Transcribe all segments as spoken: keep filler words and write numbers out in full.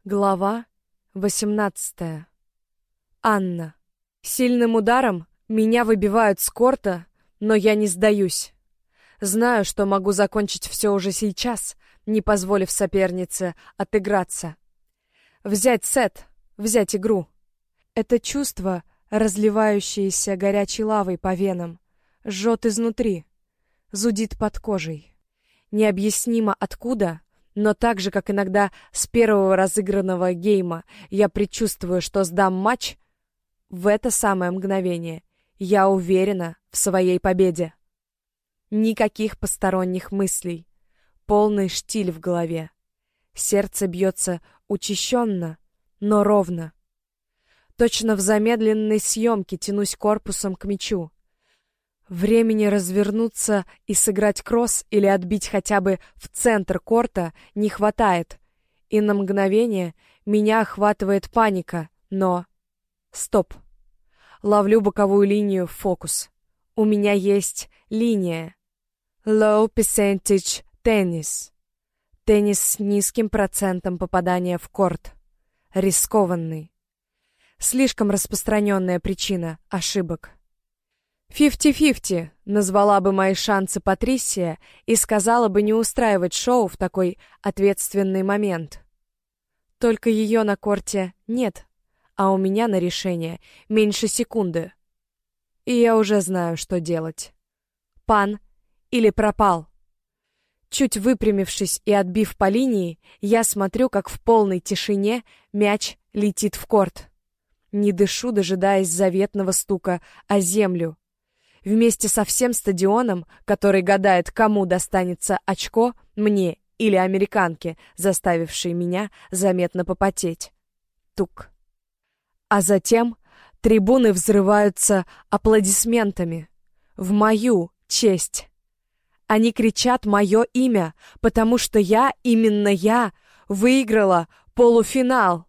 Глава восемнадцатая. Анна. Сильным ударом меня выбивают с корта, но я не сдаюсь. Знаю, что могу закончить все уже сейчас, не позволив сопернице отыграться. Взять сет, взять игру. Это чувство, разливающееся горячей лавой по венам, жжет изнутри, зудит под кожей. Необъяснимо откуда, но так же, как иногда с первого разыгранного гейма я предчувствую, что сдам матч, в это самое мгновение я уверена в своей победе. Никаких посторонних мыслей, полный штиль в голове. Сердце бьется учащенно, но ровно. Точно в замедленной съемке тянусь корпусом к мячу. Времени развернуться и сыграть кросс или отбить хотя бы в центр корта не хватает, и на мгновение меня охватывает паника, но... Стоп. Ловлю боковую линию в фокус. У меня есть линия. Low percentage tennis. Теннис с низким процентом попадания в корт. Рискованный. Слишком распространенная причина ошибок. «Фифти-фифти» назвала бы мои шансы Патрисия и сказала бы не устраивать шоу в такой ответственный момент. Только ее на корте нет, а у меня на решение меньше секунды. И я уже знаю, что делать. Пан или пропал. Чуть выпрямившись и отбив по линии, я смотрю, как в полной тишине мяч летит в корт. Не дышу, дожидаясь заветного стука о землю. Вместе со всем стадионом, который гадает, кому достанется очко, мне или американке, заставившей меня заметно попотеть. Тук. А затем трибуны взрываются аплодисментами. В мою честь. Они кричат мое имя, потому что я, именно я, выиграла полуфинал.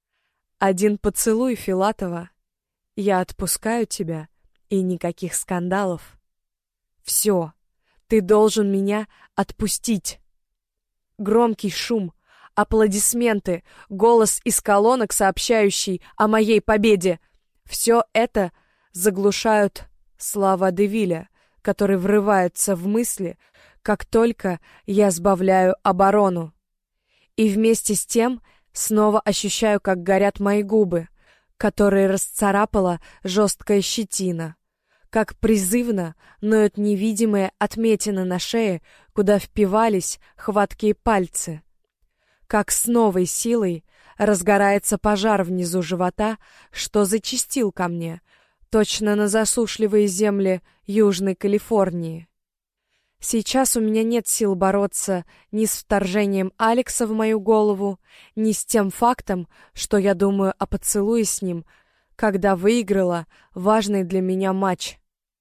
Один поцелуй, Филатова. Я отпускаю тебя. И никаких скандалов. Все, ты должен меня отпустить. Громкий шум, аплодисменты, голос из колонок, сообщающий о моей победе. Все это заглушают слова Девиля, который врывается в мысли, как только я сбавляю оборону. И вместе с тем снова ощущаю, как горят мои губы, которые расцарапала жесткая щетина. Как призывно ноют невидимые отметины на шее, куда впивались хваткие пальцы. Как с новой силой разгорается пожар внизу живота, что зачастил ко мне, точно на засушливые земли Южной Калифорнии. Сейчас у меня нет сил бороться ни с вторжением Алекса в мою голову, ни с тем фактом, что я думаю о поцелуе с ним, когда выиграла важный для меня матч.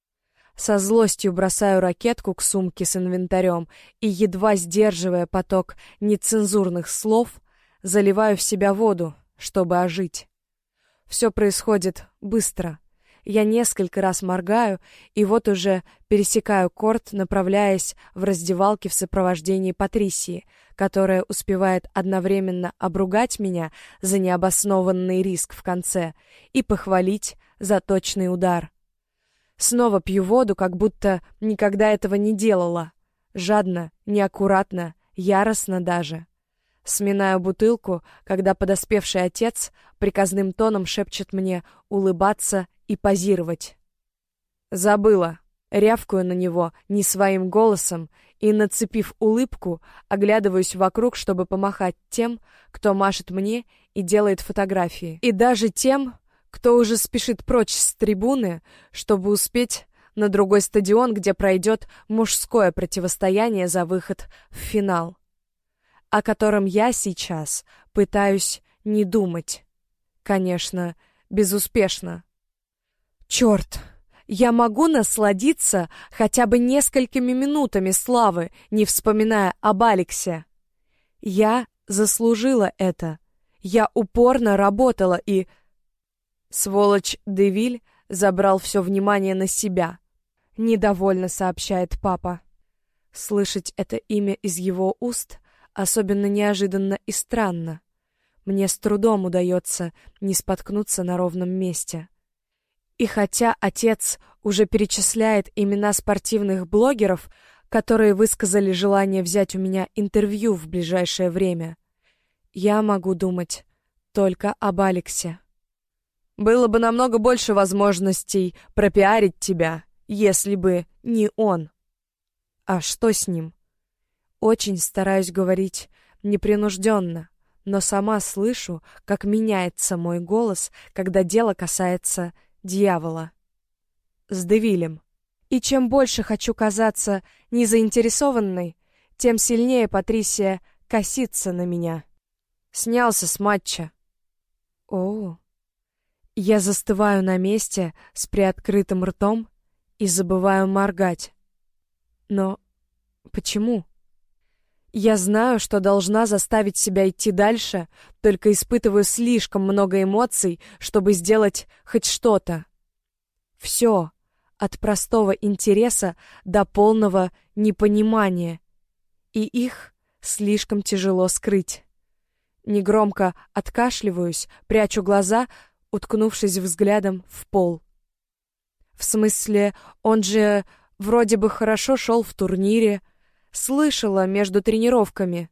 Со злостью бросаю ракетку к сумке с инвентарем и, едва сдерживая поток нецензурных слов, заливаю в себя воду, чтобы ожить. Все происходит быстро. Я несколько раз моргаю, и вот уже пересекаю корт, направляясь в раздевалке в сопровождении Патрисии, которая успевает одновременно обругать меня за необоснованный риск в конце и похвалить за точный удар. Снова пью воду, как будто никогда этого не делала. Жадно, неаккуратно, яростно даже. Сминаю бутылку, когда подоспевший отец приказным тоном шепчет мне улыбаться и позировать. Забыла. Рявкаю на него не своим голосом и, нацепив улыбку, оглядываюсь вокруг, чтобы помахать тем, кто машет мне и делает фотографии. И даже тем, кто уже спешит прочь с трибуны, чтобы успеть на другой стадион, где пройдет мужское противостояние за выход в финал, о котором я сейчас пытаюсь не думать. Конечно, безуспешно. Черт! Я могу насладиться хотя бы несколькими минутами славы, не вспоминая об Алексе. Я заслужила это. Я упорно работала и... Сволочь Девиль забрал все внимание на себя. Недовольно сообщает папа. Слышать это имя из его уст особенно неожиданно и странно. мне с трудом удается не споткнуться на ровном месте. И хотя отец уже перечисляет имена спортивных блогеров, которые высказали желание взять у меня интервью в ближайшее время, я могу думать только об Алексе. Было бы намного больше возможностей пропиарить тебя, если бы не он. А что с ним? Очень стараюсь говорить непринужденно, но сама слышу, как меняется мой голос, когда дело касается дьявола. С Девилем. И чем больше хочу казаться незаинтересованной, тем сильнее Патрисия косится на меня. Снялся с матча. О, я застываю на месте с приоткрытым ртом и забываю моргать. Но почему? Я знаю, что должна заставить себя идти дальше, только испытываю слишком много эмоций, чтобы сделать хоть что-то. Все, от простого интереса до полного непонимания. И их слишком тяжело скрыть. Негромко откашливаюсь, прячу глаза, уткнувшись взглядом в пол. В смысле, он же вроде бы хорошо шел в турнире. Слышала между тренировками.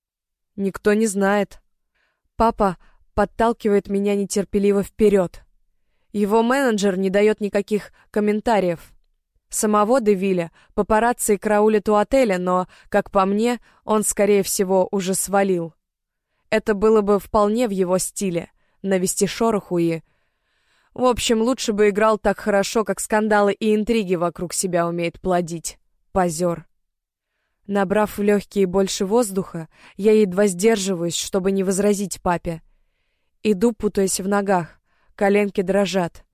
Никто не знает. Папа подталкивает меня нетерпеливо вперед. Его менеджер не дает никаких комментариев. Самого Девиля папарацци караулят у отеля, но, как по мне, он, скорее всего, уже свалил. Это было бы вполне в его стиле — навести шороху и... В общем, лучше бы играл так хорошо, как скандалы и интриги вокруг себя умеет плодить. Позер. Набрав в легкие больше воздуха, я едва сдерживаюсь, чтобы не возразить папе. Иду, путаясь в ногах, коленки дрожат.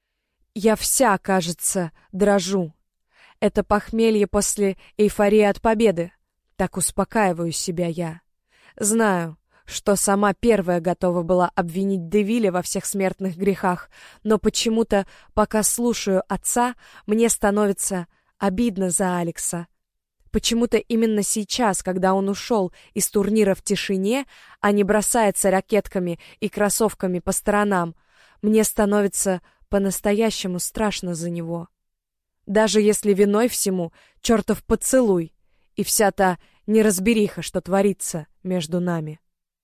Я вся, кажется, дрожу. Это похмелье после эйфории от победы. Так успокаиваю себя я. Знаю, что сама первая готова была обвинить Девиля во всех смертных грехах, но почему-то, пока слушаю отца, мне становится обидно за Алекса. Почему-то именно сейчас, когда он ушел из турнира в тишине, а не бросается ракетками и кроссовками по сторонам, мне становится по-настоящему страшно за него. Даже если виной всему чертов поцелуй и вся та неразбериха, что творится между нами.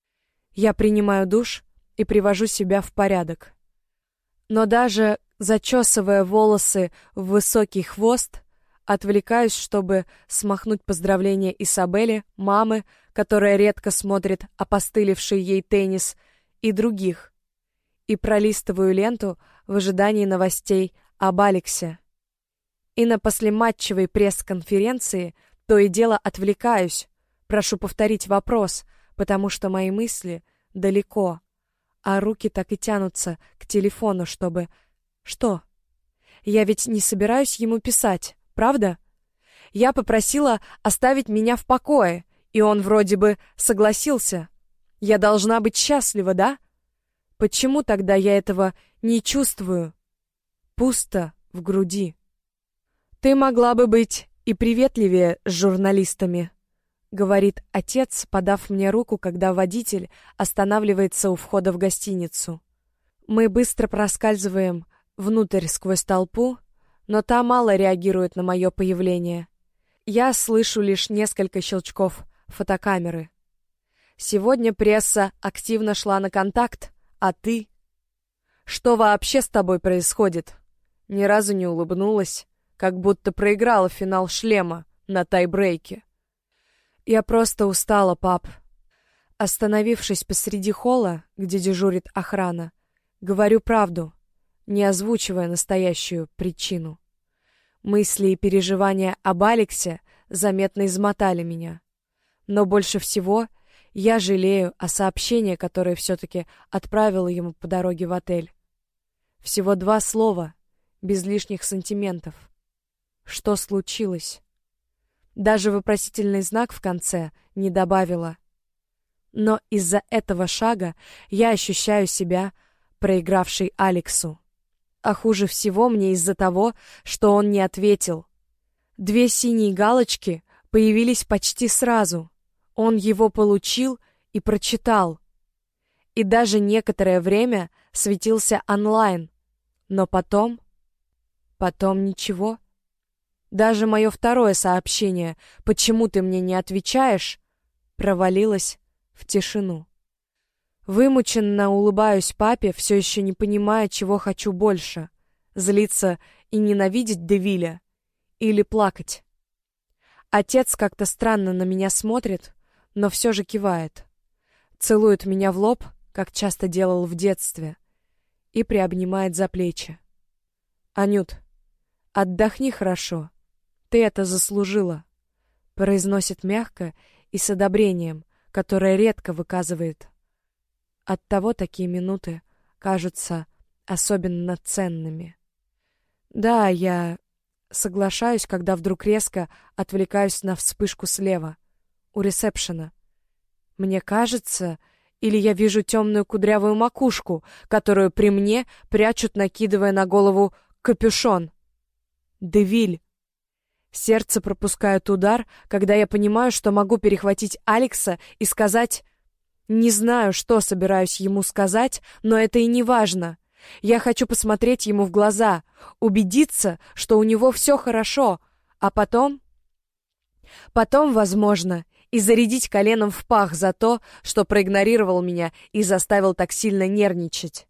Я принимаю душ и привожу себя в порядок. Но даже зачесывая волосы в высокий хвост, отвлекаюсь, чтобы смахнуть поздравления Исабели, мамы, которая редко смотрит опостылевший ей теннис, и других, и пролистываю ленту в ожидании новостей об Алексе. И на послематчевой пресс-конференции то и дело отвлекаюсь, прошу повторить вопрос, потому что мои мысли далеко, а руки так и тянутся к телефону, чтобы... Что? Я ведь не собираюсь ему писать, правда? Я попросила оставить меня в покое, и он вроде бы согласился. Я должна быть счастлива, да? Почему тогда я этого не чувствую? Пусто в груди. Ты могла бы быть и приветливее с журналистами, — говорит отец, подав мне руку, когда водитель останавливается у входа в гостиницу. Мы быстро проскальзываем внутрь сквозь толпу, но та мало реагирует на мое появление. Я слышу лишь несколько щелчков фотокамеры. Сегодня пресса активно шла на контакт, а ты... Что вообще с тобой происходит? Ни разу не улыбнулась, как будто проиграла финал шлема на тайбрейке. Я просто устала, пап. Остановившись посреди холла, где дежурит охрана, говорю правду, не озвучивая настоящую причину. Мысли и переживания об Алексе заметно измотали меня. Но больше всего я жалею о сообщении, которое все-таки отправила ему по дороге в отель. Всего два слова, без лишних сантиментов. Что случилось? Даже вопросительный знак в конце не добавила. Но из-за этого шага я ощущаю себя проигравшей Алексу. А хуже всего мне из-за того, что он не ответил. Две синие галочки появились почти сразу. Он его получил и прочитал. и даже некоторое время светился онлайн. Но потом... Потом ничего. Даже мое второе сообщение «Почему ты мне не отвечаешь?» провалилось в тишину. Вымученно улыбаюсь папе, все еще не понимая, чего хочу больше — злиться и ненавидеть Девиля или плакать. Отец как-то странно на меня смотрит, но все же кивает. Целует меня в лоб, как часто делал в детстве, и приобнимает за плечи. «Анют, отдохни хорошо. Ты это заслужила», — произносит мягко и с одобрением, которое редко выказывает. Оттого такие минуты кажутся особенно ценными. Да, я соглашаюсь, когда вдруг резко отвлекаюсь на вспышку слева, у ресепшена. Мне кажется, или я вижу темную кудрявую макушку, которую при мне прячут, накидывая на голову капюшон. Девиль. Сердце пропускает удар, когда я понимаю, что могу перехватить Алекса и сказать... Не знаю, что собираюсь ему сказать, но это и не важно. Я хочу посмотреть ему в глаза, убедиться, что у него все хорошо, а потом... Потом, возможно, и зарядить коленом в пах за то, что проигнорировал меня и заставил так сильно нервничать.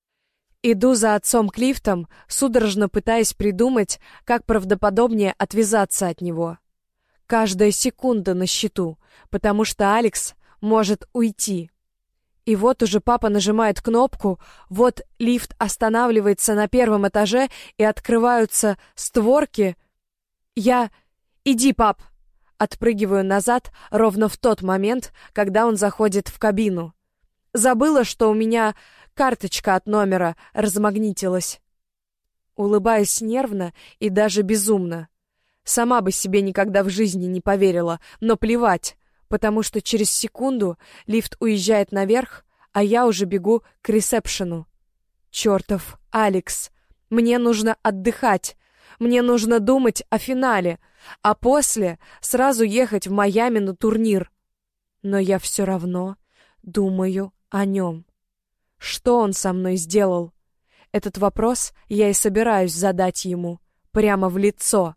Иду за отцом к лифтам, судорожно пытаясь придумать, как правдоподобнее отвязаться от него. Каждая секунда на счету, потому что Алекс может уйти. И вот уже папа нажимает кнопку, вот лифт останавливается на первом этаже и открываются створки. Я... «Иди, пап!» Отпрыгиваю назад ровно в тот момент, когда он заходит в кабину. Забыла, что у меня карточка от номера размагнитилась. Улыбаюсь нервно и даже безумно. Сама бы себе никогда в жизни не поверила, но плевать, потому что через секунду лифт уезжает наверх, а я уже бегу к ресепшену. Чертов Алекс! Мне нужно отдыхать. Мне нужно думать о финале, а после сразу ехать в Майами на турнир. Но я все равно думаю о нем. Что он со мной сделал? Этот вопрос я и собираюсь задать ему, прямо в лицо.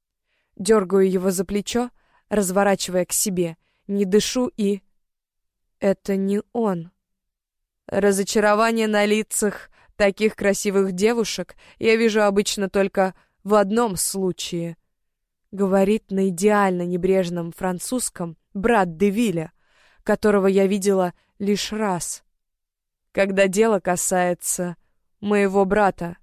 Дергаю его за плечо, разворачивая к себе, не дышу и... Это не он. Разочарование на лицах таких красивых девушек я вижу обычно только в одном случае. Говорит на идеально небрежном французском брат Девиля, которого я видела лишь раз. Когда дело касается моего брата.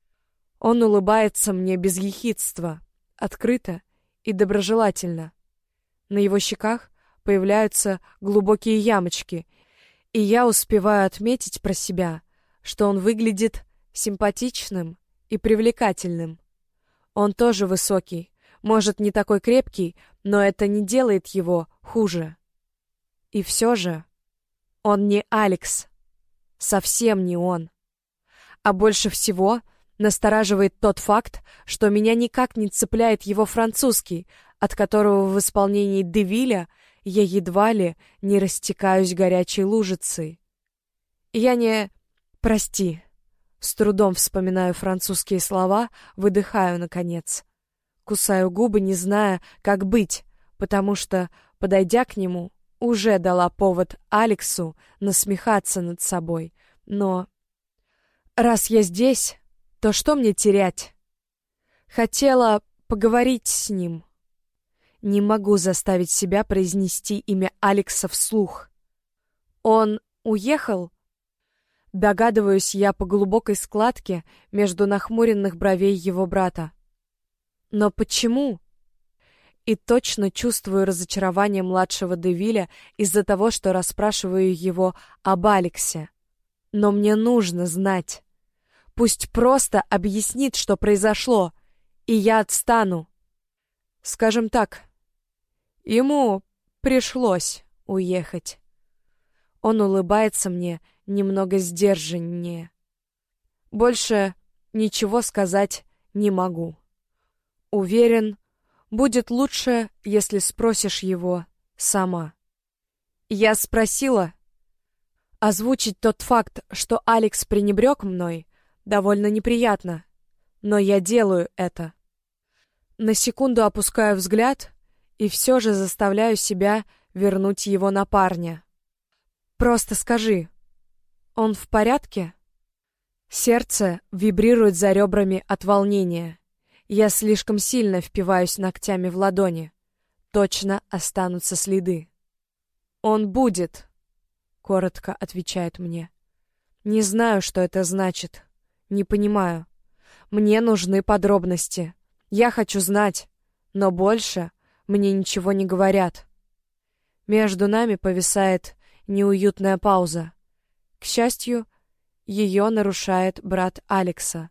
Он улыбается мне без ехидства, открыто и доброжелательно. На его щеках появляются глубокие ямочки, и я успеваю отметить про себя, что он выглядит симпатичным и привлекательным. Он тоже высокий, может, не такой крепкий, но это не делает его хуже. И все же он не Алекс. Совсем не он. А больше всего настораживает тот факт, что меня никак не цепляет его французский, от которого в исполнении Девиля я едва ли не растекаюсь горячей лужицей. Я не... Прости. С трудом вспоминаю французские слова, выдыхаю, наконец. Кусаю губы, не зная, как быть, потому что, подойдя к нему, уже дала повод Алексу насмехаться над собой. Но раз я здесь, то что мне терять? Хотела поговорить с ним. Не могу заставить себя произнести имя Алекса вслух. Он уехал? Догадываюсь я по глубокой складке между нахмуренных бровей его брата. Но почему? И точно чувствую разочарование младшего Девиля из-за того, что расспрашиваю его об Алексе. Но мне нужно знать. Пусть просто объяснит, что произошло, и я отстану. Скажем так, ему пришлось уехать. Он улыбается мне немного сдержаннее. Больше ничего сказать не могу. Уверен, будет лучше, если спросишь его сама. Я спросила. Озвучить тот факт, что Алекс пренебрег мной, довольно неприятно, но я делаю это. На секунду опускаю взгляд и все же заставляю себя вернуть его на парня. Просто скажи, он в порядке? Сердце вибрирует за ребрами от волнения. Я слишком сильно впиваюсь ногтями в ладони. Точно останутся следы. Он будет, коротко отвечает мне. Не знаю, что это значит. Не понимаю. Мне нужны подробности. Я хочу знать, но больше мне ничего не говорят. Между нами повисает неуютная пауза. К счастью, ее нарушает брат Алекса.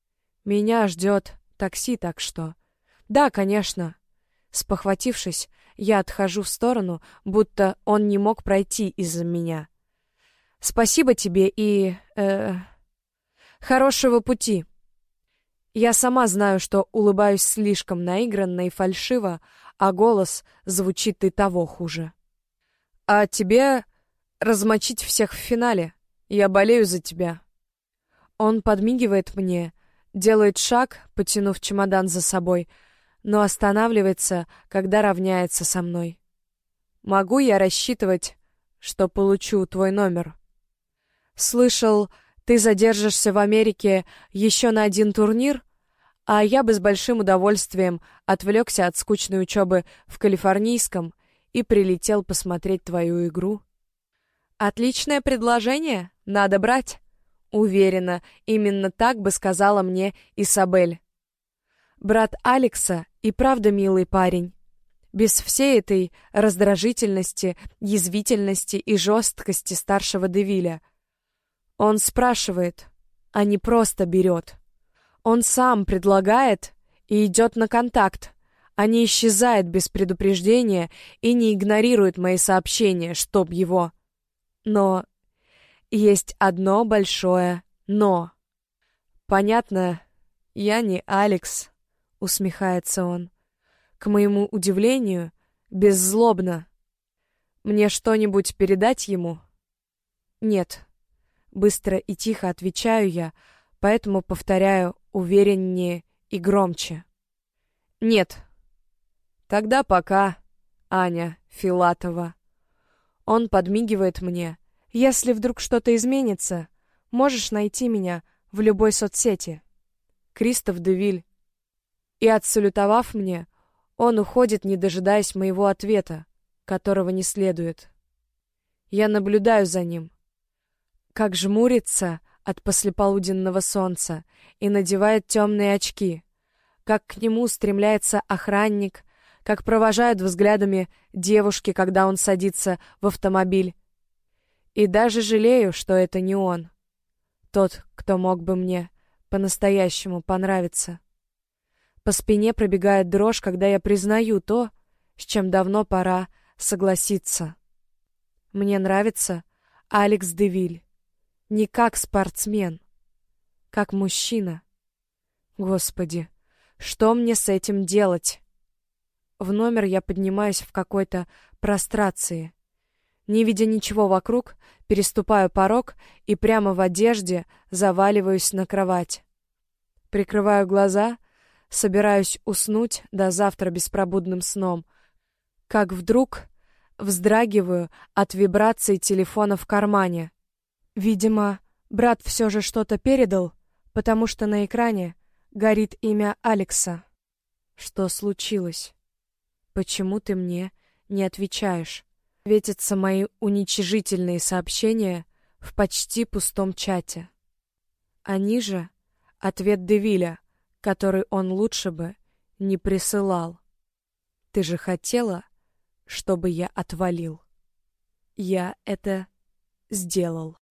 Меня ждет такси, так что... Да, конечно. Спохватившись, я отхожу в сторону, будто он не мог пройти из-за меня. Спасибо тебе и... Э, хорошего пути. Я сама знаю, что улыбаюсь слишком наигранно и фальшиво, а голос звучит и того хуже. А тебе размочить всех в финале. Я болею за тебя. Он подмигивает мне, делает шаг, потянув чемодан за собой, но останавливается, когда равняется со мной. Могу я рассчитывать, что получу твой номер? Слышал, ты задержишься в Америке еще на один турнир, а я бы с большим удовольствием отвлекся от скучной учебы в Калифорнийском и прилетел посмотреть твою игру. Отличное предложение, надо брать. Уверена, именно так бы сказала мне Исабель. Брат Алекса и правда милый парень. Без всей этой раздражительности, язвительности и жесткости старшего Девиля. Он спрашивает, а не просто берет. Он сам предлагает и идет на контакт, а не исчезает без предупреждения и не игнорирует мои сообщения, чтоб его... Но есть одно большое «но». Понятно, я не Алекс, усмехается он. К моему удивлению, беззлобно. Мне что-нибудь передать ему? Нет. Быстро и тихо отвечаю я, поэтому повторяю увереннее и громче. Нет. Тогда пока, Аня Филатова. Он подмигивает мне. Если вдруг что-то изменится, можешь найти меня в любой соцсети. Кристоф Девиль. И отсалютовав мне, он уходит, не дожидаясь моего ответа, которого не следует. Я наблюдаю за ним, как жмурится от послеполуденного солнца и надевает темные очки, как к нему стремляется охранник, как провожают взглядами девушки, когда он садится в автомобиль. И даже жалею, что это не он. Тот, кто мог бы мне по-настоящему понравиться. По спине пробегает дрожь, когда я признаю то, с чем давно пора согласиться. Мне нравится Алекс Девиль. Не как спортсмен, как мужчина. Господи, что мне с этим делать? В номер я поднимаюсь в какой-то прострации. Не видя ничего вокруг, переступаю порог и прямо в одежде заваливаюсь на кровать. Прикрываю глаза, собираюсь уснуть до завтра беспробудным сном, как вдруг вздрагиваю от вибраций телефона в кармане. Видимо, брат все же что-то передал, потому что на экране горит имя Алекса. Что случилось? Почему ты мне не отвечаешь? Светятся мои уничижительные сообщения в почти пустом чате. А ниже ответ Девиля, который он лучше бы не присылал. Ты же хотела, чтобы я отвалил. Я это сделал.